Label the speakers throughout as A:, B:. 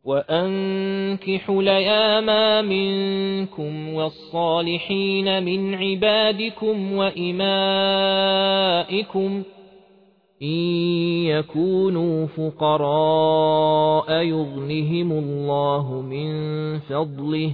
A: وأنكحوا الأيام منكم والصالحين من عبادكم وإمائكم إن يكونوا فقراء يغنهم الله من فضله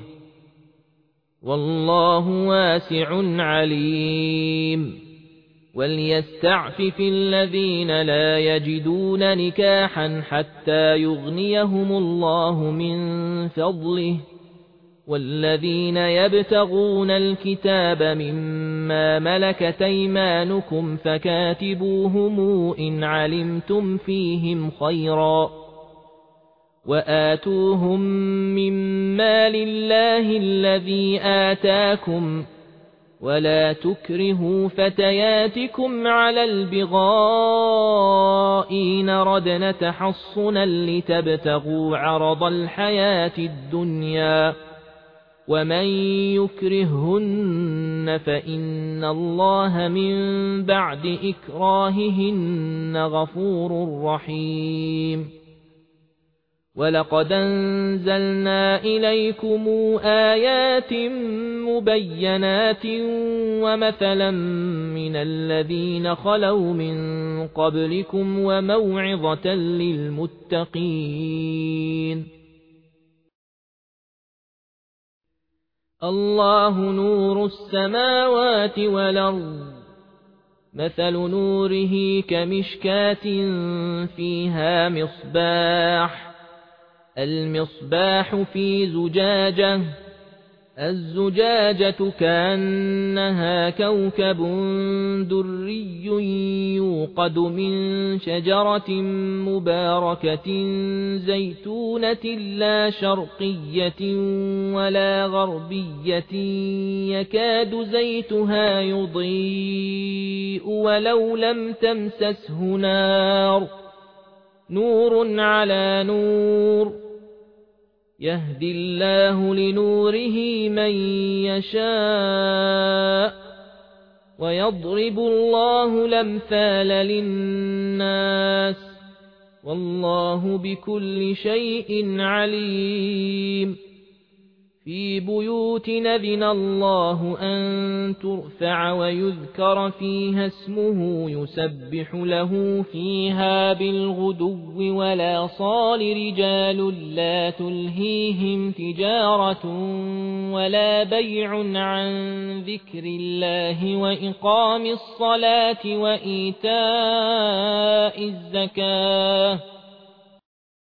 A: والله واسع عليم وليستعفف الذين لا يجدون نكاحا حتى يغنيهم الله من فضله والذين يبتغون الكتاب مما ملكت أيمانكم فكاتبوهم إن علمتم فيهم خيرا وآتوهم مما لله الذي آتاكم ولا تكرهوا فتياتكم على البغاء إن ردن تحصنا لتبتغوا عرض الحياة الدنيا ومن يكرهن فإن الله من بعد إكراههن غفور رحيم ولقد أنزلنا إليكم آيات مبينات ومثلا من الذين خلوا من قبلكم وموعظة للمتقين الله نور السماوات والأرض مثل نوره كمشكاة فيها مصباح المصباح في زجاجة الزجاجة كأنها كوكب دري يوقد من شجرة مباركة زيتونة لا شرقية ولا غربية يكاد زيتها يضيء ولو لم تمسسه نار نور على نور يهدي الله لنوره من يشاء ويضرب الله الأمثال للناس والله بكل شيء عليم في بيوت أذن الله أن ترفع ويذكر فيها اسمه يسبح له فيها بالغدو ولا صال رجال لا تلهيهم تجارة ولا بيع عن ذكر الله وإقام الصلاة وإيتاء الزكاة